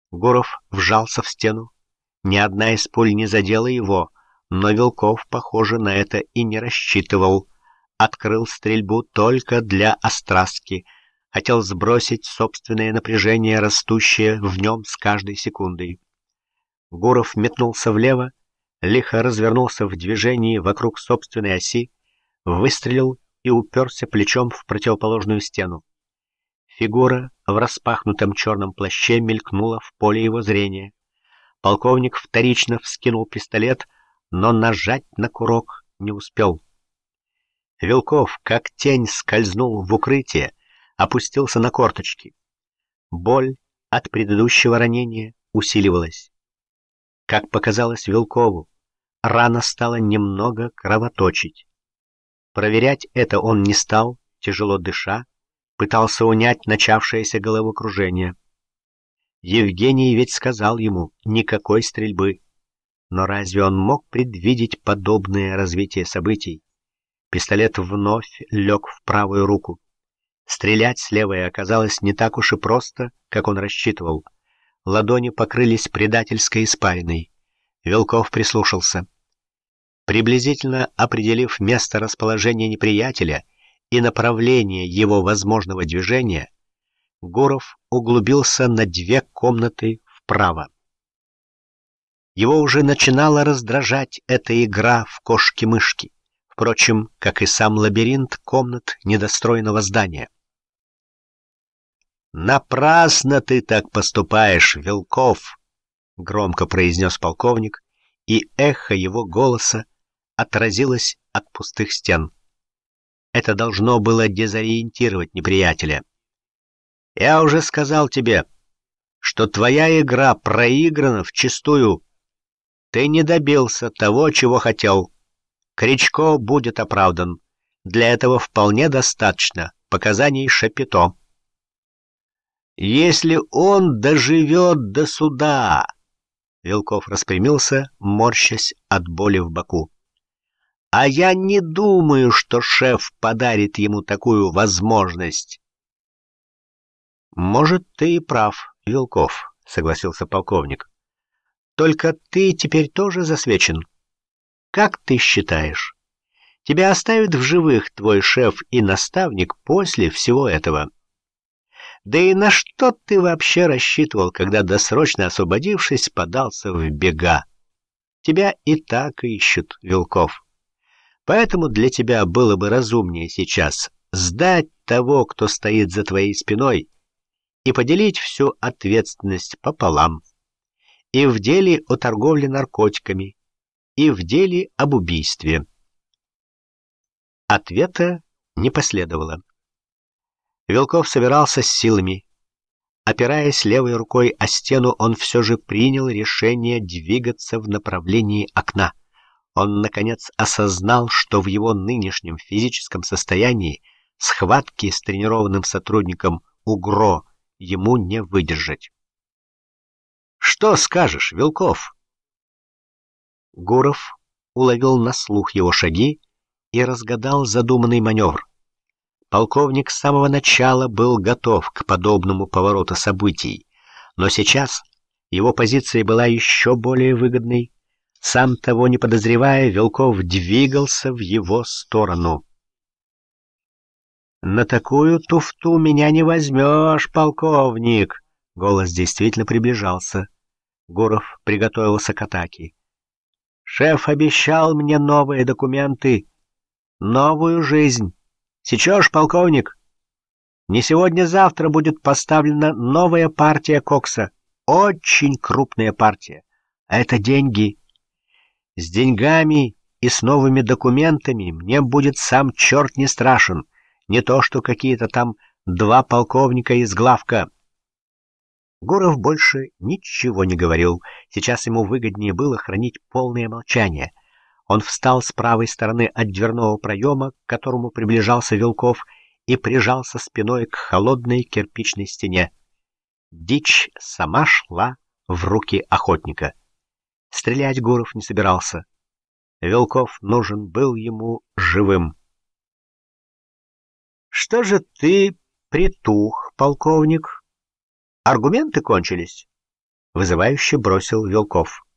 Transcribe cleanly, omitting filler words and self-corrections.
Гуров вжался в стену. Ни одна из пуль не задела его, но Вилков, похоже, на это и не рассчитывал. Открыл стрельбу только для острастки. Хотел сбросить собственное напряжение, растущее в нем с каждой секундой. Гуров метнулся влево, лихо развернулся в движении вокруг собственной оси, выстрелил и уперся плечом в противоположную стену. Фигура в распахнутом черном плаще мелькнула в поле его зрения. Полковник вторично вскинул пистолет, но нажать на курок не успел. Вилков, как тень, скользнул в укрытие, опустился на корточки. Боль от предыдущего ранения усиливалась. Как показалось Вилкову, рана стала немного кровоточить. Проверять это он не стал, тяжело дыша, пытался унять начавшееся головокружение. Евгений ведь сказал ему никакой стрельбы. Но разве он мог предвидеть подобное развитие событий? Пистолет вновь лег в правую руку. Стрелять с левой оказалось не так уж и просто, как он рассчитывал. Ладони покрылись предательской испариной. Вилков прислушался. Приблизительно определив место расположения неприятеля и направление его возможного движения, Гуров углубился на 2 комнаты вправо. Его уже начинала раздражать эта игра в кошки-мышки, впрочем, как и сам лабиринт комнат недостроенного здания. «Напрасно ты так поступаешь, Вилков!» — громко произнес полковник, и эхо его голоса отразилось от пустых стен. Это должно было дезориентировать неприятеля. «Я уже сказал тебе, что твоя игра проиграна вчистую. Ты не добился того, чего хотел. Кричко будет оправдан. Для этого вполне достаточно показаний Шапито. Если он доживет до суда...» Вилков распрямился, морщась от боли в боку. «А я не думаю, что шеф подарит ему такую возможность». «Может, ты и прав, Вилков», — согласился полковник. «Только ты теперь тоже засвечен. Как ты считаешь, тебя оставит в живых твой шеф и наставник после всего этого? Да и на что ты вообще рассчитывал, когда, досрочно освободившись, подался в бега? Тебя и так ищут, Вилков. Поэтому для тебя было бы разумнее сейчас сдать того, кто стоит за твоей спиной, и поделить всю ответственность пополам. И в деле о торговле наркотиками, и в деле об убийстве». Ответа не последовало. Вилков собирался с силами. Опираясь левой рукой о стену, он все же принял решение двигаться в направлении окна. Он, наконец, осознал, что в его нынешнем физическом состоянии схватки с тренированным сотрудником УГРО ему не выдержать. «Что скажешь, Вилков?» Гуров уловил на слух его шаги и разгадал задуманный маневр. Полковник с самого начала был готов к подобному повороту событий, но сейчас его позиция была еще более выгодной. Сам того не подозревая, Вилков двигался в его сторону. «На такую туфту меня не возьмешь, полковник!» Голос действительно приближался. Гуров приготовился к атаке. «Шеф обещал мне новые документы, новую жизнь. Сечешь, полковник? Не сегодня-завтра будет поставлена новая партия кокса. Очень крупная партия. А это деньги. С деньгами и с новыми документами мне будет сам черт не страшен. Не то что какие-то там 2 полковника из главка». Гуров больше ничего не говорил. Сейчас ему выгоднее было хранить полное молчание. Он встал с правой стороны от дверного проема, к которому приближался Вилков, и прижался спиной к холодной кирпичной стене. Дичь сама шла в руки охотника. Стрелять Гуров не собирался. Вилков нужен был ему живым. «Что же ты притух, полковник? Аргументы кончились?» вызывающе бросил Вилков.